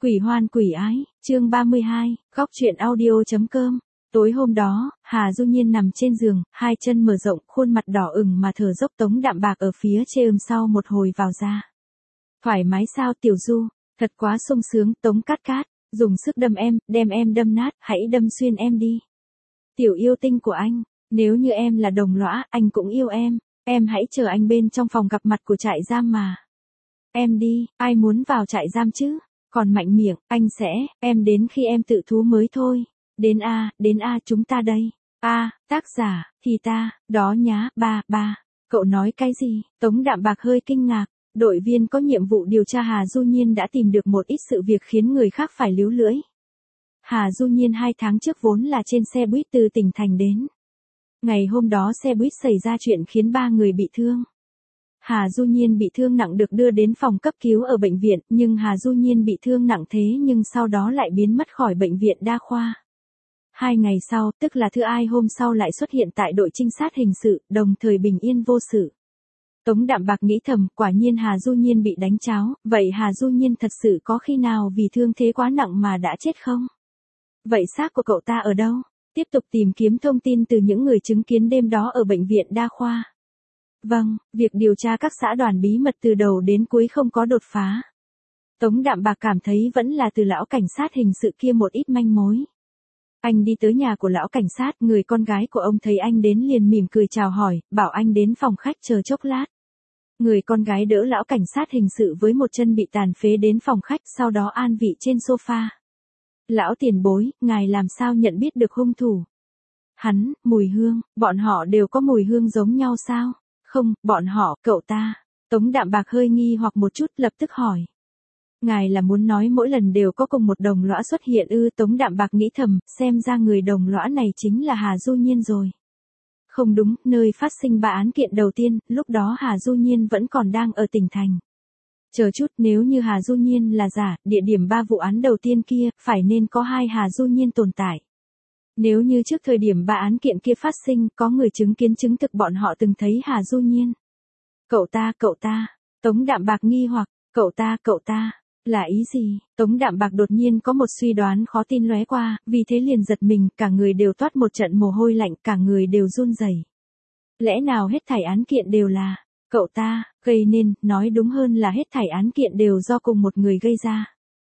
Quỷ hoan quỷ ái, chương 32, góc truyện audio.com. Tối hôm đó, Hà Du Nhiên nằm trên giường, hai chân mở rộng, khuôn mặt đỏ ửng mà thở dốc. Tống Đạm Bạc ở phía trên sau một hồi vào ra. Thoải mái sao Tiểu Du, thật quá sung sướng. Tống Cát Cát, dùng sức đâm em, đem em đâm nát, hãy đâm xuyên em đi. Tiểu yêu tinh của anh, nếu như em là đồng lõa, anh cũng yêu em hãy chờ anh bên trong phòng gặp mặt của trại giam mà. Em đi, ai muốn vào trại giam chứ? Còn mạnh miệng, anh sẽ, em đến khi em tự thú mới thôi. Đến a, chúng ta đây. Tác giả, thì ta, đó nhá, ba. Cậu nói cái gì? Tống Đạm Bạc hơi kinh ngạc. Đội viên có nhiệm vụ điều tra Hà Du Nhiên đã tìm được một ít sự việc khiến người khác phải líu lưỡi. Hà Du Nhiên 2 tháng trước vốn là trên xe buýt từ tỉnh thành đến. Ngày hôm đó xe buýt xảy ra chuyện khiến 3 người bị thương. Hà Du Nhiên bị thương nặng được đưa đến phòng cấp cứu ở bệnh viện, nhưng Hà Du Nhiên bị thương nặng thế nhưng sau đó lại biến mất khỏi bệnh viện đa khoa. 2 ngày sau, tức là thứ Hai hôm sau lại xuất hiện tại đội trinh sát hình sự, đồng thời bình yên vô sự. Tống Đạm Bạc nghĩ thầm, quả nhiên Hà Du Nhiên bị đánh cháo, vậy Hà Du Nhiên thật sự có khi nào vì thương thế quá nặng mà đã chết không? Vậy xác của cậu ta ở đâu? Tiếp tục tìm kiếm thông tin từ những người chứng kiến đêm đó ở bệnh viện đa khoa. Vâng, việc điều tra các xã đoàn bí mật từ đầu đến cuối không có đột phá. Tống Đạm Bạc cảm thấy vẫn là từ lão cảnh sát hình sự kia một ít manh mối. Anh đi tới nhà của lão cảnh sát, người con gái của ông thấy anh đến liền mỉm cười chào hỏi, bảo anh đến phòng khách chờ chốc lát. Người con gái đỡ lão cảnh sát hình sự với một chân bị tàn phế đến phòng khách, sau đó an vị trên sofa. Lão tiền bối, ngài làm sao nhận biết được hung thủ? Hắn, mùi hương, bọn họ đều có mùi hương giống nhau sao? Không, bọn họ, cậu ta. Tống Đạm Bạc hơi nghi hoặc một chút, lập tức hỏi. Ngài là muốn nói mỗi lần đều có cùng một đồng lõa xuất hiện ư? Tống Đạm Bạc nghĩ thầm, xem ra người đồng lõa này chính là Hà Du Nhiên rồi. Không đúng, nơi phát sinh 3 án kiện đầu tiên, lúc đó Hà Du Nhiên vẫn còn đang ở tỉnh thành. Chờ chút, nếu như Hà Du Nhiên là giả, địa điểm 3 vụ án đầu tiên kia, phải nên có 2 Hà Du Nhiên tồn tại. Nếu như trước thời điểm 3 án kiện kia phát sinh, có người chứng kiến chứng thực bọn họ từng thấy Hà Du Nhiên. Cậu ta, Tống Đạm Bạc nghi hoặc, cậu ta, là ý gì? Tống Đạm Bạc đột nhiên có một suy đoán khó tin lóe qua, vì thế liền giật mình, cả người đều toát một trận mồ hôi lạnh, cả người đều run rẩy. Lẽ nào hết thảy án kiện đều là cậu ta gây nên, nói đúng hơn là hết thảy án kiện đều do cùng một người gây ra.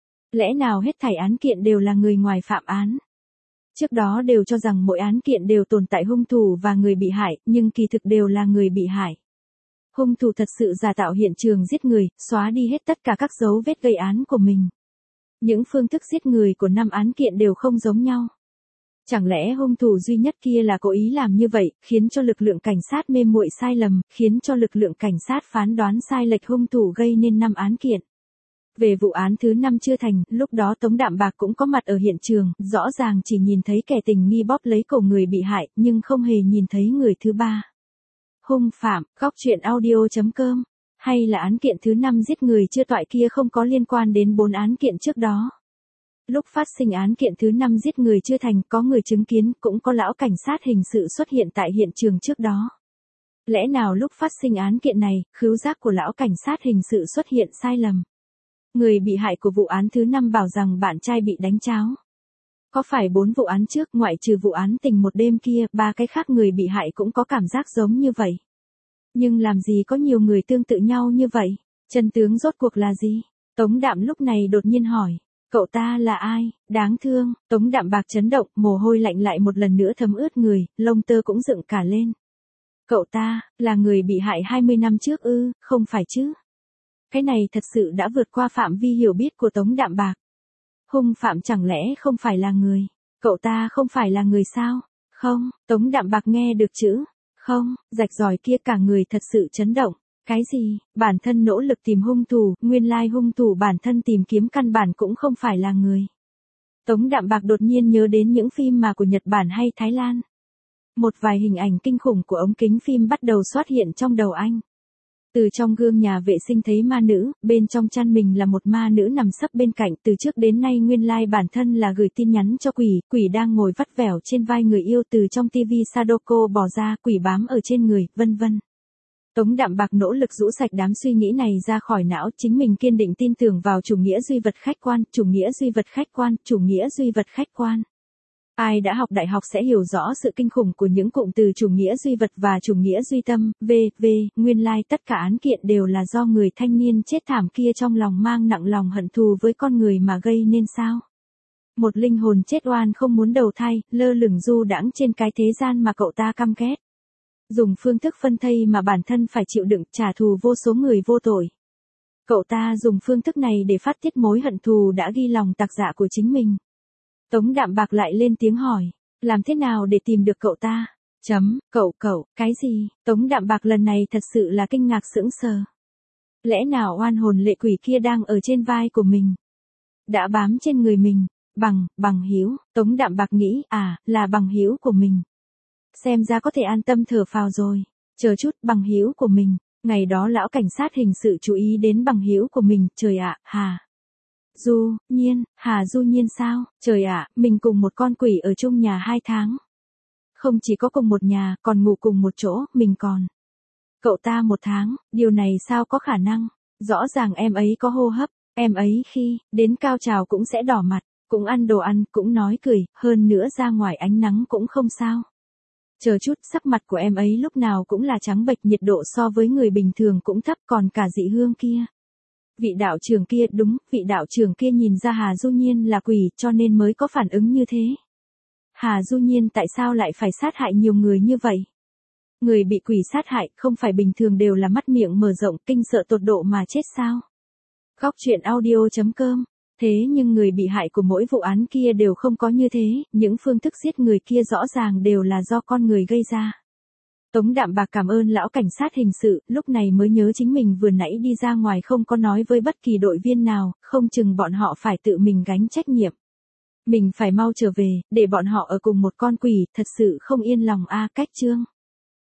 Lẽ nào hết thảy án kiện đều là người ngoài phạm án? Trước đó đều cho rằng mỗi án kiện đều tồn tại hung thủ và người bị hại, nhưng kỳ thực đều là người bị hại. Hung thủ thật sự giả tạo hiện trường giết người, xóa đi hết tất cả các dấu vết gây án của mình. Những phương thức giết người của 5 án kiện đều không giống nhau. Chẳng lẽ hung thủ duy nhất kia là cố ý làm như vậy, khiến cho lực lượng cảnh sát mê muội sai lầm, khiến cho lực lượng cảnh sát phán đoán sai lệch hung thủ gây nên 5 án kiện. Về vụ án thứ 5 chưa thành, lúc đó Tống Đạm Bạc cũng có mặt ở hiện trường, rõ ràng chỉ nhìn thấy kẻ tình nghi bóp lấy cổ người bị hại, nhưng không hề nhìn thấy người thứ 3. Hung phạm, góc truyện audio.com, hay là án kiện thứ 5 giết người chưa toại kia không có liên quan đến 4 án kiện trước đó. Lúc phát sinh án kiện thứ 5 giết người chưa thành, có người chứng kiến, cũng có lão cảnh sát hình sự xuất hiện tại hiện trường trước đó. Lẽ nào lúc phát sinh án kiện này, khứu giác của lão cảnh sát hình sự xuất hiện sai lầm? Người bị hại của vụ án thứ 5 bảo rằng bạn trai bị đánh cháo. Có phải 4 vụ án trước, ngoại trừ vụ án tình một đêm kia, 3 cái khác người bị hại cũng có cảm giác giống như vậy? Nhưng làm gì có nhiều người tương tự nhau như vậy? Chân tướng rốt cuộc là gì? Tống Đạm lúc này đột nhiên hỏi. Cậu ta là ai? Đáng thương. Tống Đạm Bạc chấn động, mồ hôi lạnh lại một lần nữa thấm ướt người, lông tơ cũng dựng cả lên. Cậu ta, là người bị hại 20 năm trước ư? Không phải chứ? Cái này thật sự đã vượt qua phạm vi hiểu biết của Tống Đạm Bạc. Hung phạm chẳng lẽ không phải là người? Cậu ta không phải là người sao? Không, Tống Đạm Bạc nghe được chữ không, rạch ròi kia cả người thật sự chấn động. Cái gì? Bản thân nỗ lực tìm hung thủ, nguyên lai hung thủ bản thân tìm kiếm căn bản cũng không phải là người. Tống Đạm Bạc đột nhiên nhớ đến những phim mà của Nhật Bản hay Thái Lan. Một vài hình ảnh kinh khủng của ống kính phim bắt đầu xuất hiện trong đầu anh. Từ trong gương nhà vệ sinh thấy ma nữ, bên trong chăn mình là một ma nữ nằm sấp bên cạnh, từ trước đến nay nguyên lai bản thân là gửi tin nhắn cho quỷ, quỷ đang ngồi vắt vẻo trên vai người yêu, từ trong tivi Sadako bỏ ra, quỷ bám ở trên người, vân vân. Tống Đạm Bạc nỗ lực rũ sạch đám suy nghĩ này ra khỏi não, chính mình kiên định tin tưởng vào chủ nghĩa duy vật khách quan, chủ nghĩa duy vật khách quan, chủ nghĩa duy vật khách quan. Ai đã học đại học sẽ hiểu rõ sự kinh khủng của những cụm từ chủ nghĩa duy vật và chủ nghĩa duy tâm, nguyên lai tất cả án kiện đều là do người thanh niên chết thảm kia trong lòng mang nặng lòng hận thù với con người mà gây nên sao? Một linh hồn chết oan không muốn đầu thai, lơ lửng du đãng trên cái thế gian mà cậu ta căm ghét. Dùng phương thức phân thây mà bản thân phải chịu đựng trả thù vô số người vô tội. Cậu ta dùng phương thức này để phát tiết mối hận thù đã ghi lòng tạc dạ của chính mình. Tống Đạm Bạc lại lên tiếng hỏi, làm thế nào để tìm được cậu ta? Cậu, cái gì? Tống Đạm Bạc lần này thật sự là kinh ngạc sững sờ. Lẽ nào oan hồn lệ quỷ kia đang ở trên vai của mình? Đã bám trên người mình, bằng hữu, Tống Đạm Bạc nghĩ, là bằng hữu của mình. Xem ra có thể an tâm thở phào rồi. Chờ chút, bằng hữu của mình. Ngày đó lão cảnh sát hình sự chú ý đến bằng hữu của mình, trời ạ, Hà Du Nhiên sao? Trời ạ, mình cùng một con quỷ ở chung nhà 2 tháng. Không chỉ có cùng một nhà, còn ngủ cùng một chỗ, mình còn. Cậu ta 1 tháng, điều này sao có khả năng? Rõ ràng em ấy có hô hấp, em ấy khi đến cao trào cũng sẽ đỏ mặt, cũng ăn đồ ăn, cũng nói cười, hơn nữa ra ngoài ánh nắng cũng không sao. Chờ chút, sắc mặt của em ấy lúc nào cũng là trắng bệch, nhiệt độ so với người bình thường cũng thấp, còn cả dị hương kia. Vị đạo trưởng kia, đúng, vị đạo trưởng kia nhìn ra Hà Du Nhiên là quỷ cho nên mới có phản ứng như thế. Hà Du Nhiên tại sao lại phải sát hại nhiều người như vậy? Người bị quỷ sát hại không phải bình thường đều là mắt miệng mở rộng kinh sợ tột độ mà chết sao? Góc truyện audio.com. Thế nhưng người bị hại của mỗi vụ án kia đều không có như thế, những phương thức giết người kia rõ ràng đều là do con người gây ra. Tống Đạm Bạc cảm ơn lão cảnh sát hình sự, lúc này mới nhớ chính mình vừa nãy đi ra ngoài không có nói với bất kỳ đội viên nào, không chừng bọn họ phải tự mình gánh trách nhiệm. Mình phải mau trở về, để bọn họ ở cùng một con quỷ, thật sự không yên lòng cách chương.